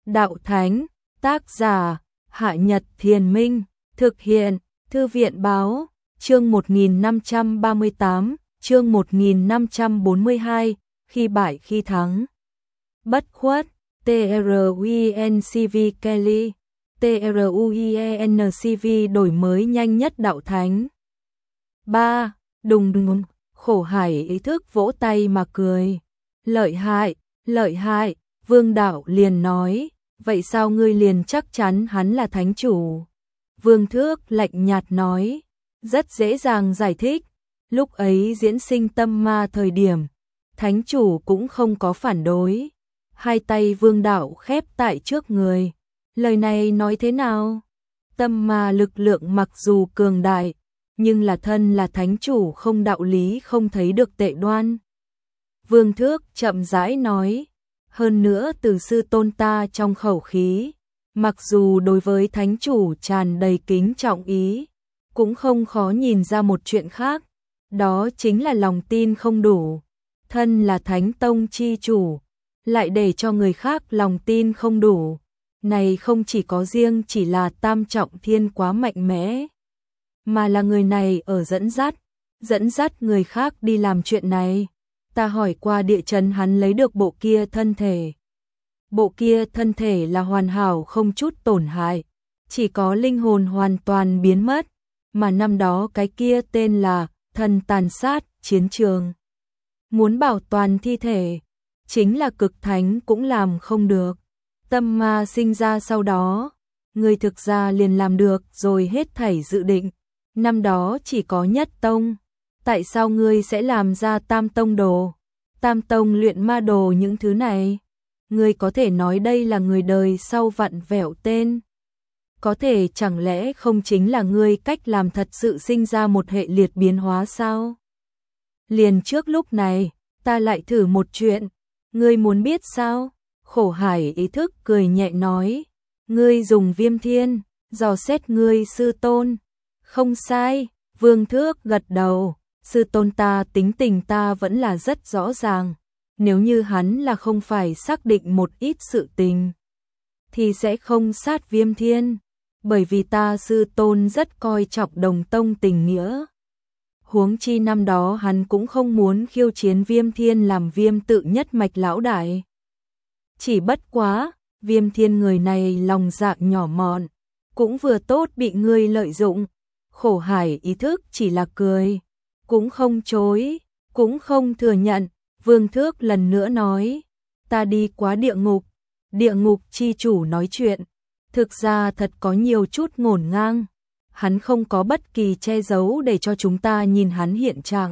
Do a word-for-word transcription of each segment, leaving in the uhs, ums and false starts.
Đạo Thánh, tác giả, Hạ Nhật Thiền Minh, thực hiện, Thư viện Báo, chương một nghìn năm trăm ba mươi tám, chương một nghìn năm trăm bốn mươi hai, khi bại khi thắng. Bất khuất, T R U I N C V Kelly, T R U I N C V đổi mới nhanh nhất Đạo Thánh. ba. Đùng đùng, Khổ Hải ý thức vỗ tay mà cười. Lợi hại, lợi hại, Vương Đạo liền nói, vậy sao ngươi liền chắc chắn hắn là thánh chủ? Vương Thước lạnh nhạt nói, rất dễ dàng giải thích, lúc ấy diễn sinh tâm ma thời điểm, thánh chủ cũng không có phản đối. Hai tay Vương Đạo khép tại trước người, lời này nói thế nào? Tâm ma lực lượng mặc dù cường đại, nhưng là thân là thánh chủ không đạo lý không thấy được tệ đoan. Vương Thước chậm rãi nói, hơn nữa từ sư tôn ta trong khẩu khí, mặc dù đối với thánh chủ tràn đầy kính trọng ý, cũng không khó nhìn ra một chuyện khác, đó chính là lòng tin không đủ. Thân là thánh tông chi chủ, lại để cho người khác lòng tin không đủ, này không chỉ có riêng chỉ là Tam Trọng Thiên quá mạnh mẽ, mà là người này ở dẫn dắt, dẫn dắt người khác đi làm chuyện này. Ta hỏi qua địa chấn hắn lấy được bộ kia thân thể. Bộ kia thân thể là hoàn hảo không chút tổn hại, chỉ có linh hồn hoàn toàn biến mất, mà năm đó cái kia tên là thần tàn sát chiến trường. Muốn bảo toàn thi thể, chính là cực thánh cũng làm không được. Tâm ma sinh ra sau đó, người thực ra liền làm được rồi hết thảy dự định. Năm đó chỉ có nhất tông, tại sao ngươi sẽ làm ra tam tông đồ, tam tông luyện ma đồ những thứ này? Ngươi có thể nói đây là người đời sau vặn vẹo tên. Có thể chẳng lẽ không chính là ngươi cách làm thật sự sinh ra một hệ liệt biến hóa sao? Liền trước lúc này, ta lại thử một chuyện, ngươi muốn biết sao? Khổ Hải ý thức cười nhẹ nói, ngươi dùng viêm thiên, dò xét ngươi sư tôn. Không sai, Vương Thước gật đầu, sư tôn ta tính tình ta vẫn là rất rõ ràng, nếu như hắn là không phải xác định một ít sự tình, thì sẽ không sát viêm thiên, bởi vì ta sư tôn rất coi trọng đồng tông tình nghĩa. Huống chi năm đó hắn cũng không muốn khiêu chiến viêm thiên làm viêm tự nhất mạch lão đại. Chỉ bất quá, viêm thiên người này lòng dạ nhỏ mọn, cũng vừa tốt bị ngươi lợi dụng. Khổ Hải ý thức chỉ là cười, cũng không chối, cũng không thừa nhận. Vương Thước lần nữa nói, ta đi qua địa ngục, địa ngục chi chủ nói chuyện, thực ra thật có nhiều chút ngổn ngang, hắn không có bất kỳ che giấu để cho chúng ta nhìn hắn hiện trạng.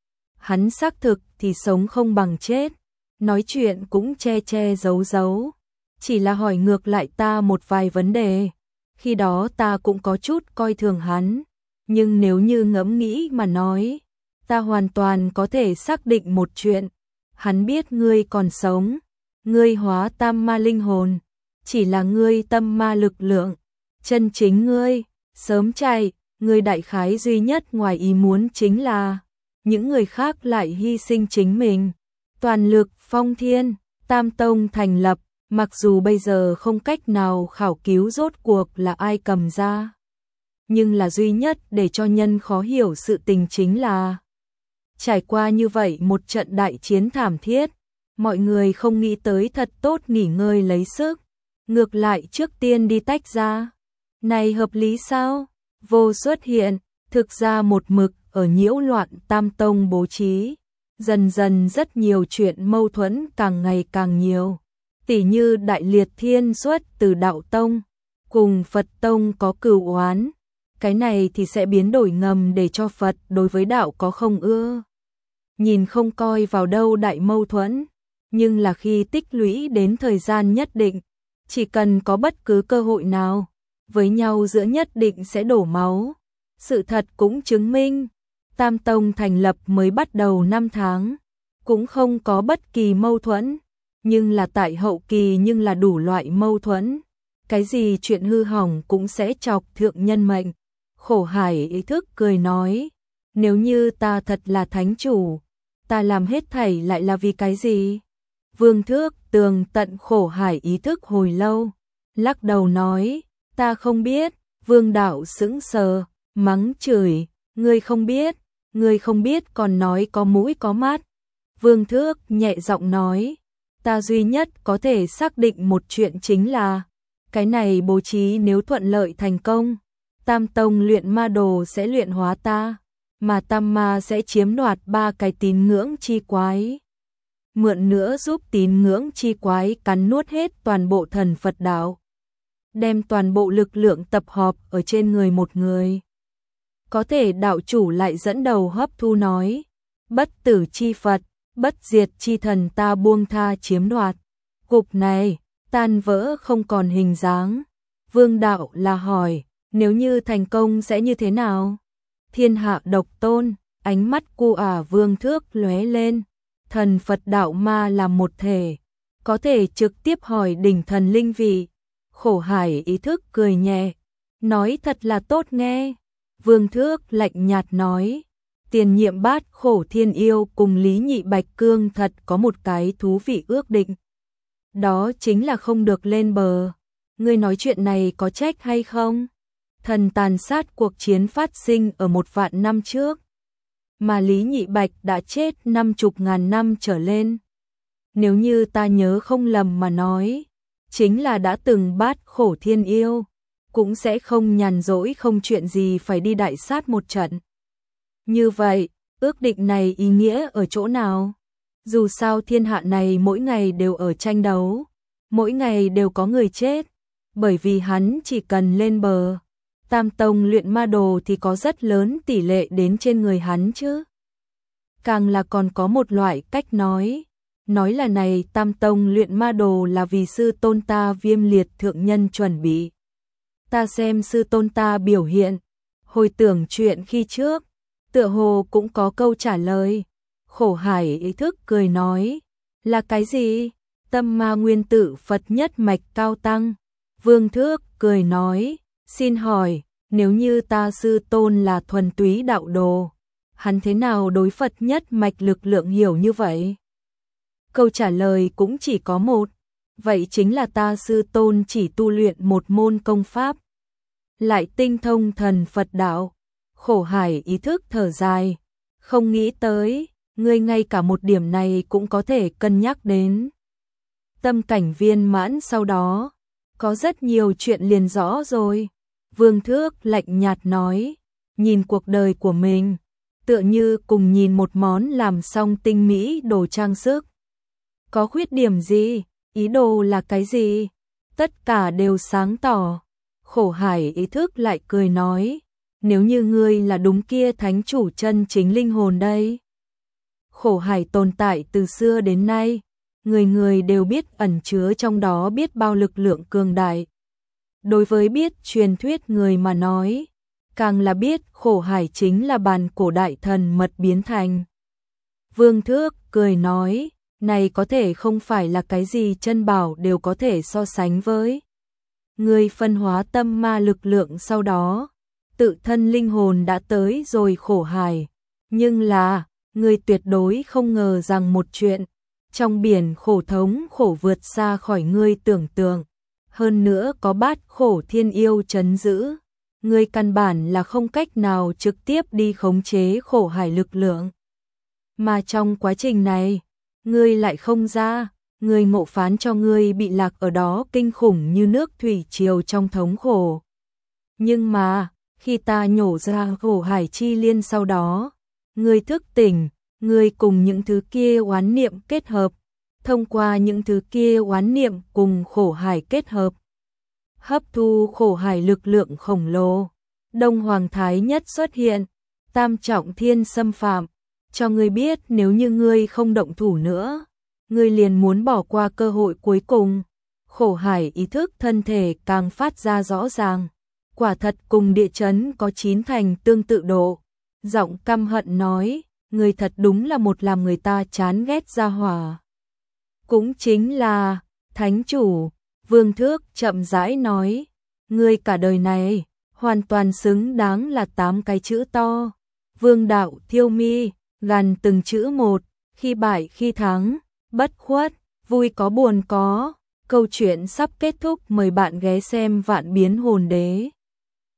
Hắn xác thực thì sống không bằng chết, nói chuyện cũng che che giấu giấu, chỉ là hỏi ngược lại ta một vài vấn đề, khi đó ta cũng có chút coi thường hắn. Nhưng nếu như ngẫm nghĩ mà nói, ta hoàn toàn có thể xác định một chuyện, hắn biết ngươi còn sống, ngươi hóa tam ma linh hồn, chỉ là ngươi tâm ma lực lượng, chân chính ngươi, sớm chạy, ngươi đại khái duy nhất ngoài ý muốn chính là, những người khác lại hy sinh chính mình, toàn lực phong thiên, tam tông thành lập, mặc dù bây giờ không cách nào khảo cứu rốt cuộc là ai cầm ra. Nhưng là duy nhất để cho nhân khó hiểu sự tình chính là trải qua như vậy một trận đại chiến thảm thiết, mọi người không nghĩ tới thật tốt nghỉ ngơi lấy sức, ngược lại trước tiên đi tách ra. Này hợp lý sao? Vô xuất hiện, thực ra một mực ở nhiễu loạn tam tông bố trí, dần dần rất nhiều chuyện mâu thuẫn càng ngày càng nhiều, tỉ như Đại Liệt Thiên xuất từ đạo tông, cùng Phật tông có cừu oán. Cái này thì sẽ biến đổi ngầm để cho Phật đối với đạo có không ưa. Nhìn không coi vào đâu đại mâu thuẫn, nhưng là khi tích lũy đến thời gian nhất định, chỉ cần có bất cứ cơ hội nào, với nhau giữa nhất định sẽ đổ máu. Sự thật cũng chứng minh, Tam Tông thành lập mới bắt đầu năm tháng, cũng không có bất kỳ mâu thuẫn, nhưng là tại hậu kỳ nhưng là đủ loại mâu thuẫn. Cái gì chuyện hư hỏng cũng sẽ chọc thượng nhân mệnh. Khổ Hải ý thức cười nói, nếu như ta thật là thánh chủ, ta làm hết thảy lại là vì cái gì? Vương Thước tường tận khổ hải ý thức hồi lâu, lắc đầu nói, ta không biết. Vương Đạo sững sờ, mắng chửi, ngươi không biết, ngươi không biết còn nói có mũi có mắt. Vương Thước nhẹ giọng nói, ta duy nhất có thể xác định một chuyện chính là, cái này bố trí nếu thuận lợi thành công, Tam Tông luyện ma đồ sẽ luyện hóa ta, mà Tam Ma sẽ chiếm đoạt ba cái tín ngưỡng chi quái. Mượn nữa giúp tín ngưỡng chi quái cắn nuốt hết toàn bộ thần Phật đạo, đem toàn bộ lực lượng tập hợp ở trên người một người. Có thể đạo chủ lại dẫn đầu hấp thu nói, bất tử chi Phật, bất diệt chi thần ta buông tha chiếm đoạt. Cục này, tan vỡ không còn hình dáng. Vương Đạo là hỏi, nếu như thành công sẽ như thế nào? Thiên Hạ Độc Tôn, ánh mắt cu ả Vương Thước lóe lên. Thần Phật đạo ma là một thể, có thể trực tiếp hỏi đỉnh thần linh vị. Khổ hải ý thức cười nhẹ, nói thật là tốt nghe. Vương Thước lạnh nhạt nói, tiền nhiệm bát khổ thiên yêu cùng Lý Nhị Bạch Cương thật có một cái thú vị ước định. Đó chính là không được lên bờ. Ngươi nói chuyện này có trách hay không? Thần tàn sát cuộc chiến phát sinh ở một vạn năm trước, mà Lý Nhị Bạch đã chết năm chục ngàn năm trở lên. Nếu như ta nhớ không lầm mà nói, chính là đã từng bát khổ thiên yêu, cũng sẽ không nhàn rỗi không chuyện gì phải đi đại sát một trận. Như vậy, ước định này ý nghĩa ở chỗ nào? Dù sao thiên hạ này mỗi ngày đều ở tranh đấu, mỗi ngày đều có người chết, bởi vì hắn chỉ cần lên bờ. Tam Tông luyện ma đồ thì có rất lớn tỷ lệ đến trên người hắn chứ. Càng là còn có một loại cách nói, nói là này Tam Tông luyện ma đồ là vì sư tôn ta Viêm Liệt thượng nhân chuẩn bị. Ta xem sư tôn ta biểu hiện, hồi tưởng chuyện khi trước, tựa hồ cũng có câu trả lời. Khổ hải ý thức cười nói, là cái gì? Tâm ma nguyên tử Phật nhất mạch cao tăng. Vương Thước cười nói, xin hỏi, nếu như ta sư tôn là thuần túy đạo đồ, hắn thế nào đối Phật nhất mạch lực lượng hiểu như vậy? Câu trả lời cũng chỉ có một, vậy chính là ta sư tôn chỉ tu luyện một môn công pháp, lại tinh thông thần Phật đạo. Khổ hải ý thức thở dài, không nghĩ tới, ngươi ngay cả một điểm này cũng có thể cân nhắc đến. Tâm cảnh viên mãn sau đó, có rất nhiều chuyện liền rõ rồi. Vương Thước lạnh nhạt nói, nhìn cuộc đời của mình, tựa như cùng nhìn một món làm xong tinh mỹ đồ trang sức. Có khuyết điểm gì? Ý đồ là cái gì? Tất cả đều sáng tỏ. Khổ hải ý thức lại cười nói, nếu như ngươi là đúng kia thánh chủ chân chính linh hồn đây. Khổ hải tồn tại từ xưa đến nay, người người đều biết ẩn chứa trong đó biết bao lực lượng cường đại. Đối với biết truyền thuyết người mà nói, càng là biết khổ hải chính là bàn cổ đại thần mật biến thành. Vương Thước cười nói, này có thể không phải là cái gì chân bảo đều có thể so sánh với. Người phân hóa tâm ma lực lượng sau đó, tự thân linh hồn đã tới rồi khổ hải. Nhưng là, người tuyệt đối không ngờ rằng một chuyện, trong biển khổ thống khổ vượt xa khỏi ngươi tưởng tượng. Hơn nữa có bát khổ thiên yêu trấn giữ, ngươi căn bản là không cách nào trực tiếp đi khống chế khổ hải lực lượng. Mà trong quá trình này, ngươi lại không ra, ngươi ngộ phán cho ngươi bị lạc ở đó kinh khủng như nước thủy triều trong thống khổ. Nhưng mà, khi ta nhổ ra khổ hải chi liên sau đó, ngươi thức tỉnh, ngươi cùng những thứ kia oán niệm kết hợp, thông qua những thứ kia oán niệm cùng khổ hải kết hợp, hấp thu khổ hải lực lượng khổng lồ. Đông Hoàng Thái Nhất xuất hiện, tam trọng thiên xâm phạm, cho ngươi biết nếu như ngươi không động thủ nữa, ngươi liền muốn bỏ qua cơ hội cuối cùng. Khổ hải ý thức thân thể càng phát ra rõ ràng, quả thật cùng địa chấn có chín thành tương tự độ. Giọng căm hận nói, ngươi thật đúng là một làm người ta chán ghét gia hỏa. Cũng chính là, thánh chủ. Vương Thước chậm rãi nói, ngươi cả đời này, hoàn toàn xứng đáng là tám cái chữ to. Vương Đạo thiêu mi, gằn từng chữ một, khi bại khi thắng, bất khuất, Vui có buồn có, câu chuyện sắp kết thúc, mời bạn ghé xem Vạn Biến Hồn Đế.